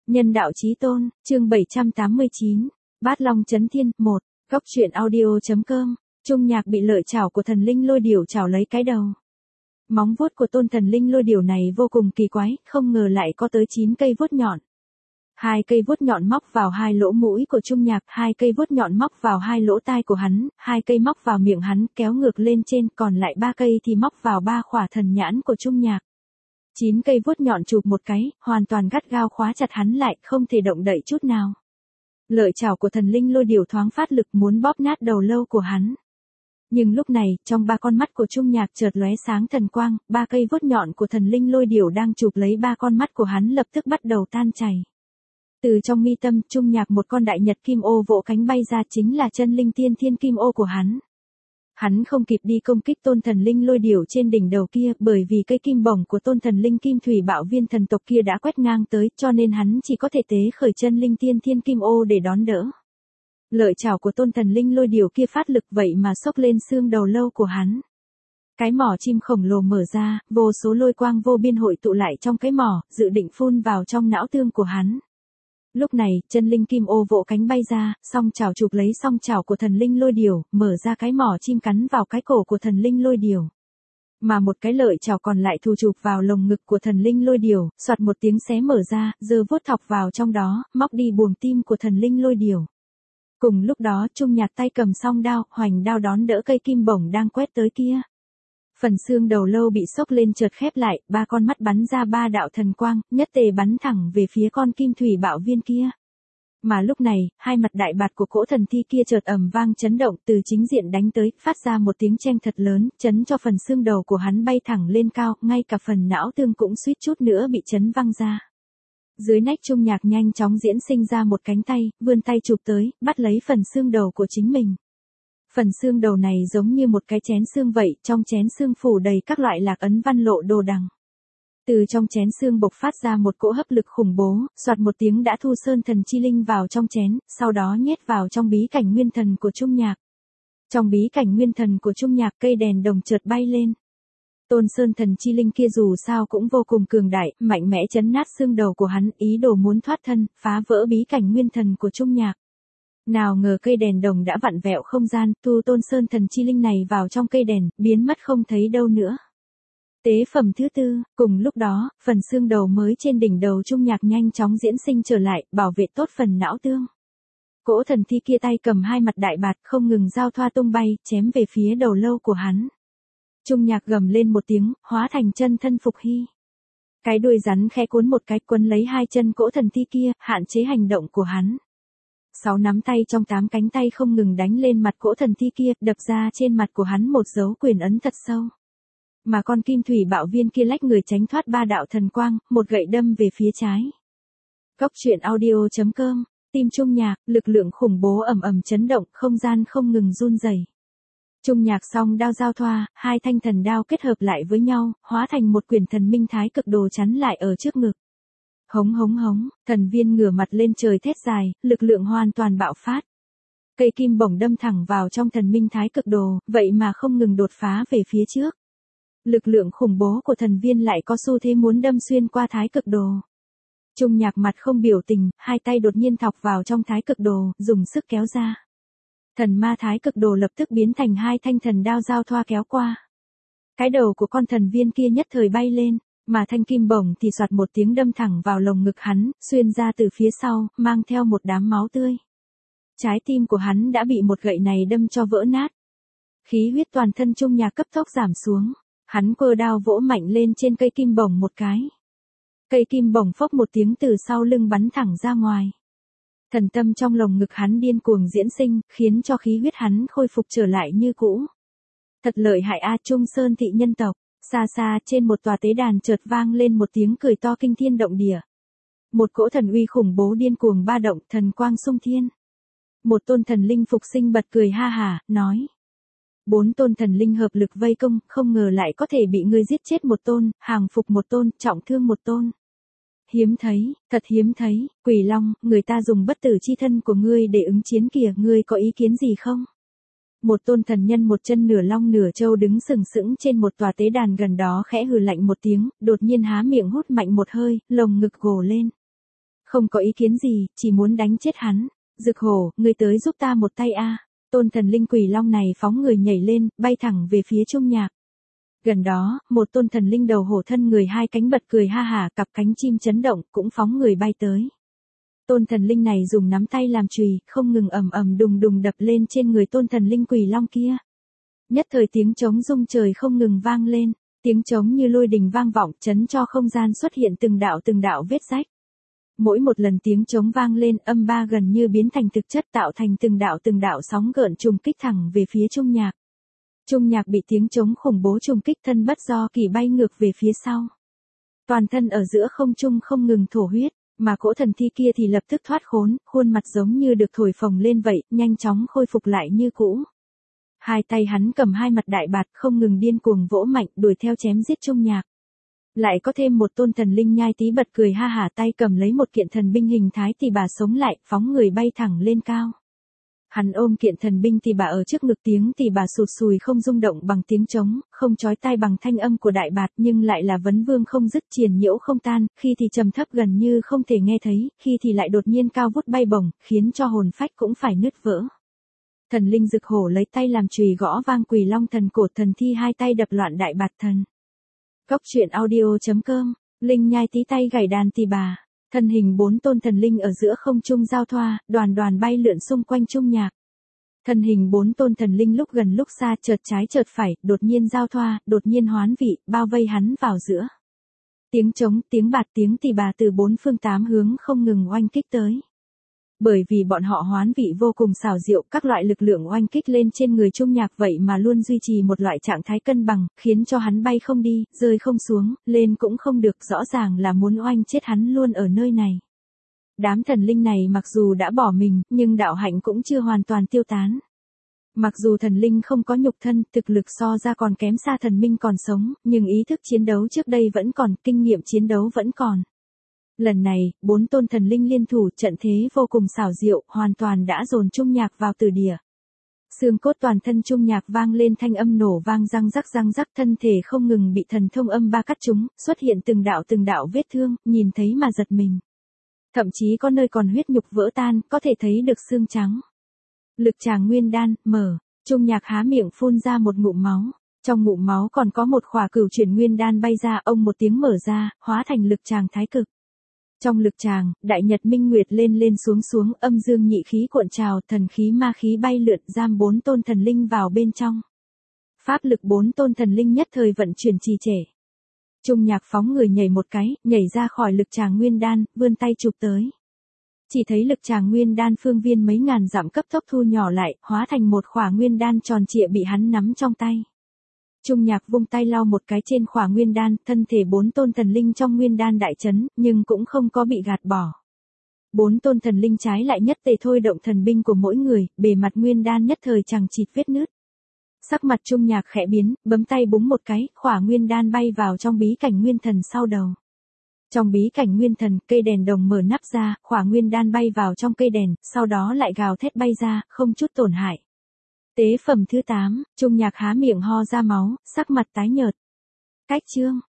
Nhân đạo chí tôn, chương 789, Bát Long Chấn Thiên, 1, Góc truyện audio.com, Trung Nhạc bị lợi chảo của thần linh lôi điểu chảo lấy cái đầu. Móng vuốt của tôn thần linh lôi điểu này vô cùng kỳ quái, không ngờ lại có tới 9 cây vuốt nhọn. 2 cây vuốt nhọn móc vào 2 lỗ mũi của Trung Nhạc, 2 cây vuốt nhọn móc vào 2 lỗ tai của hắn, 2 cây móc vào miệng hắn kéo ngược lên trên, còn lại 3 cây thì móc vào 3 khỏa thần nhãn của Trung Nhạc. 9 cây vuốt nhọn chụp một cái, hoàn toàn gắt gao khóa chặt hắn lại, không thể động đậy chút nào. Lợi chảo của thần linh lôi điểu thoáng phát lực muốn bóp nát đầu lâu của hắn. Nhưng lúc này, trong 3 con mắt của Trung Nhạc chợt lóe sáng thần quang, 3 cây vuốt nhọn của thần linh lôi điểu đang chụp lấy 3 con mắt của hắn lập tức bắt đầu tan chảy. Từ trong mi tâm Trung Nhạc một con đại nhật kim ô vỗ cánh bay ra, chính là chân linh tiên thiên kim ô của hắn. Hắn không kịp đi công kích tôn thần linh lôi điểu trên đỉnh đầu kia, bởi vì cây kim bổng của tôn thần linh kim thủy bạo viên thần tộc kia đã quét ngang tới, cho nên hắn chỉ có thể tế khởi chân linh tiên thiên kim ô để đón đỡ. Lợi chảo của tôn thần linh lôi điểu kia phát lực vậy mà xốc lên xương đầu lâu của hắn. Cái mỏ chim khổng lồ mở ra, vô số lôi quang vô biên hội tụ lại trong cái mỏ, dự định phun vào trong não tương của hắn. Lúc này, chân linh kim ô vỗ cánh bay ra, song chảo chụp lấy song chảo của thần linh lôi điểu, mở ra cái mỏ chim cắn vào cái cổ của thần linh lôi điểu. Mà một cái lợi chảo còn lại thu chụp vào lồng ngực của thần linh lôi điểu, soạt một tiếng xé mở ra, giơ vuốt thọc vào trong đó, móc đi buồng tim của thần linh lôi điểu. Cùng lúc đó, Trung Nhạc tay cầm song đao, hoành đao đón đỡ cây kim bổng đang quét tới kia. Phần xương đầu lâu bị xốc lên chợt khép lại, 3 con mắt bắn ra 3 đạo thần quang, nhất tề bắn thẳng về phía con kim thủy bạo viên kia. Mà lúc này, 2 mặt đại bạt của cỗ thần thi kia chợt ầm vang chấn động, từ chính diện đánh tới, phát ra một tiếng cheng thật lớn, chấn cho phần xương đầu của hắn bay thẳng lên cao, ngay cả phần não tương cũng suýt chút nữa bị chấn văng ra. Dưới nách Trung Nhạc nhanh chóng diễn sinh ra một cánh tay, vươn tay chụp tới, bắt lấy phần xương đầu của chính mình. Phần xương đầu này giống như một cái chén xương vậy, trong chén xương phủ đầy các loại lạc ấn văn lộ đồ đằng. Từ trong chén xương bộc phát ra một cỗ hấp lực khủng bố, soạt một tiếng đã thu sơn thần chi linh vào trong chén, sau đó nhét vào trong bí cảnh nguyên thần của Trung Nhạc. Trong bí cảnh nguyên thần của Trung Nhạc, cây đèn đồng chợt bay lên. Tôn sơn thần chi linh kia dù sao cũng vô cùng cường đại, mạnh mẽ chấn nát xương đầu của hắn, ý đồ muốn thoát thân, phá vỡ bí cảnh nguyên thần của Trung Nhạc. Nào ngờ cây đèn đồng đã vặn vẹo không gian, thu tôn sơn thần chi linh này vào trong cây đèn, biến mất không thấy đâu nữa. Tế phẩm thứ 4, cùng lúc đó, phần xương đầu mới trên đỉnh đầu Trung Nhạc nhanh chóng diễn sinh trở lại, bảo vệ tốt phần não tương. Cỗ thần thi kia tay cầm 2 mặt đại bạt, không ngừng giao thoa tung bay, chém về phía đầu lâu của hắn. Trung Nhạc gầm lên một tiếng, hóa thành chân thân Phục Hy. Cái đuôi rắn khẽ cuốn một cái, quấn lấy 2 chân cỗ thần thi kia, hạn chế hành động của hắn. 6 nắm tay trong 8 cánh tay không ngừng đánh lên mặt cỗ thần thi kia, đập ra trên mặt của hắn một dấu quyền ấn thật sâu. Mà con kim thủy bạo viên kia lách người tránh thoát 3 đạo thần quang, một gậy đâm về phía trái. Góc truyện audio.com, tim Trung Nhạc, lực lượng khủng bố ầm ầm chấn động, không gian không ngừng run rẩy. Trung Nhạc song đao giao thoa, 2 thanh thần đao kết hợp lại với nhau, hóa thành một quyển thần minh thái cực đồ chắn lại ở trước ngực. Hống hống hống, thần viên ngửa mặt lên trời thét dài, lực lượng hoàn toàn bạo phát. Cây kim bổng đâm thẳng vào trong thần minh thái cực đồ, vậy mà không ngừng đột phá về phía trước. Lực lượng khủng bố của thần viên lại có xu thế muốn đâm xuyên qua thái cực đồ. Trung Nhạc mặt không biểu tình, 2 tay đột nhiên thọc vào trong thái cực đồ, dùng sức kéo ra. Thần ma thái cực đồ lập tức biến thành 2 thanh thần đao giao thoa kéo qua. Cái đầu của con thần viên kia nhất thời bay lên. Mà thanh kim bổng thì soạt một tiếng đâm thẳng vào lồng ngực hắn, xuyên ra từ phía sau, mang theo một đám máu tươi. Trái tim của hắn đã bị một gậy này đâm cho vỡ nát. Khí huyết toàn thân Trung Nhạc cấp tốc giảm xuống. Hắn quơ đao vỗ mạnh lên trên cây kim bổng một cái. Cây kim bổng phốc một tiếng từ sau lưng bắn thẳng ra ngoài. Thần tâm trong lồng ngực hắn điên cuồng diễn sinh, khiến cho khí huyết hắn khôi phục trở lại như cũ. Thật lợi hại a, Trung Sơn thị nhân tộc. Xa xa trên một tòa tế đàn chợt vang lên một tiếng cười to kinh thiên động địa. Một cỗ thần uy khủng bố điên cuồng ba động, thần quang xung thiên. Một tôn thần linh phục sinh bật cười ha hả, nói. 4 tôn thần linh hợp lực vây công, không ngờ lại có thể bị ngươi giết chết một tôn, hàng phục một tôn, trọng thương một tôn. Hiếm thấy, thật hiếm thấy, Quỷ Long, người ta dùng bất tử chi thân của ngươi để ứng chiến kìa, ngươi có ý kiến gì không? Một tôn thần nhân một chân nửa long nửa trâu đứng sừng sững trên một tòa tế đàn gần đó khẽ hừ lạnh một tiếng, đột nhiên há miệng hút mạnh một hơi, lồng ngực gồ lên. Không có ý kiến gì, chỉ muốn đánh chết hắn. Dực hổ, ngươi tới giúp ta một tay a. Tôn thần linh quỷ long này phóng người nhảy lên, bay thẳng về phía Trung Nhạc. Gần đó, một tôn thần linh đầu hổ thân người hai cánh bật cười ha hả, cặp cánh chim chấn động, cũng phóng người bay tới. Tôn thần linh này dùng nắm tay làm chùy, không ngừng ầm ầm đùng đùng đập lên trên người tôn thần linh quỷ long kia. Nhất thời tiếng trống rung trời không ngừng vang lên, tiếng trống như lôi đình vang vọng, chấn cho không gian xuất hiện từng đạo vết rách. Mỗi một lần tiếng trống vang lên, âm ba gần như biến thành thực chất, tạo thành từng đạo sóng gợn trùng kích thẳng về phía Trung Nhạc. Trung Nhạc bị tiếng trống khủng bố trùng kích, thân bất do kỳ bay ngược về phía sau. Toàn thân ở giữa không trung không ngừng thổ huyết, mà cỗ thần thi kia thì lập tức thoát khốn, khuôn mặt giống như được thổi phồng lên vậy, nhanh chóng khôi phục lại như cũ. Hai tay hắn cầm hai mặt đại bạt, không ngừng điên cuồng vỗ mạnh, đuổi theo chém giết Trung Nhạc. Lại có thêm một tôn thần linh nhai tí bật cười ha hả, tay cầm lấy một kiện thần binh hình thái tỳ bà sống lại, phóng người bay thẳng lên cao. Hắn ôm kiện thần binh tỳ bà ở trước ngực, tiếng tỳ bà sụt sùi không rung động bằng tiếng trống, không chói tai bằng thanh âm của đại bạt, nhưng lại là vấn vương không dứt, triền nhiễu không tan, khi thì trầm thấp gần như không thể nghe thấy, khi thì lại đột nhiên cao vút bay bổng, khiến cho hồn phách cũng phải nứt vỡ. Thần linh Dực hổ lấy tay làm chùy gõ vang quỷ long thần cổ, thần thi hai tay đập loạn đại bạt thần. Cốc truyện audio.com, Linh nhai tí tay gảy đàn tỳ bà, thân hình bốn tôn thần linh ở giữa không trung giao thoa, đoàn đoàn bay lượn xung quanh Trung Nhạc. Thân hình bốn tôn thần linh lúc gần lúc xa, chợt trái chợt phải, đột nhiên giao thoa, đột nhiên hoán vị, bao vây hắn vào giữa. Tiếng trống, tiếng bạt, tiếng tỳ bà từ bốn phương tám hướng không ngừng oanh kích tới. Bởi vì bọn họ hoán vị vô cùng xảo diệu, các loại lực lượng oanh kích lên trên người Trung Nhạc vậy mà luôn duy trì một loại trạng thái cân bằng, khiến cho hắn bay không đi, rơi không xuống, lên cũng không được, rõ ràng là muốn oanh chết hắn luôn ở nơi này. Đám thần linh này mặc dù đã bỏ mình, nhưng đạo hạnh cũng chưa hoàn toàn tiêu tán. Mặc dù thần linh không có nhục thân, thực lực so ra còn kém xa thần minh còn sống, nhưng ý thức chiến đấu trước đây vẫn còn, kinh nghiệm chiến đấu vẫn còn. Lần này, bốn tôn thần linh liên thủ, trận thế vô cùng xảo diệu, hoàn toàn đã dồn Trung Nhạc vào tử địa. Xương cốt toàn thân Trung Nhạc vang lên thanh âm nổ vang, răng rắc, thân thể không ngừng bị thần thông âm ba cắt trúng, xuất hiện từng đạo vết thương, nhìn thấy mà giật mình. Thậm chí có nơi còn huyết nhục vỡ tan, có thể thấy được xương trắng. Lực tràng nguyên đan, mở, Trung Nhạc há miệng phun ra một ngụm máu. Trong ngụm máu còn có một khỏa cửu chuyển nguyên đan bay ra, ông một tiếng mở ra, hóa thành lực tràng thái cực. Trong lực tràng, đại nhật minh nguyệt lên xuống, âm dương nhị khí cuộn trào, thần khí ma khí bay lượn, giam bốn tôn thần linh vào bên trong. Pháp lực bốn tôn thần linh nhất thời vận chuyển trì trệ. Trung Nhạc phóng người nhảy một cái, nhảy ra khỏi lực tràng nguyên đan, vươn tay chụp tới. Chỉ thấy lực tràng nguyên đan phương viên mấy ngàn dặm cấp tốc thu nhỏ lại, hóa thành một khỏa nguyên đan tròn trịa bị hắn nắm trong tay. Trung Nhạc vung tay lau một cái trên khỏa nguyên đan, thân thể bốn tôn thần linh trong nguyên đan đại chấn, nhưng cũng không có bị gạt bỏ. Bốn tôn thần linh trái lại nhất tề thôi động thần binh của mỗi người, bề mặt nguyên đan nhất thời chằng chịt vết nứt. Sắc mặt Trung Nhạc khẽ biến, bấm tay búng một cái, khỏa nguyên đan bay vào trong bí cảnh nguyên thần sau đầu. Trong bí cảnh nguyên thần, cây đèn đồng mở nắp ra, khỏa nguyên đan bay vào trong cây đèn, sau đó lại gào thét bay ra, không chút tổn hại. Tế phẩm thứ 8, Trung Nhạc há miệng ho ra máu, sắc mặt tái nhợt. Cách chương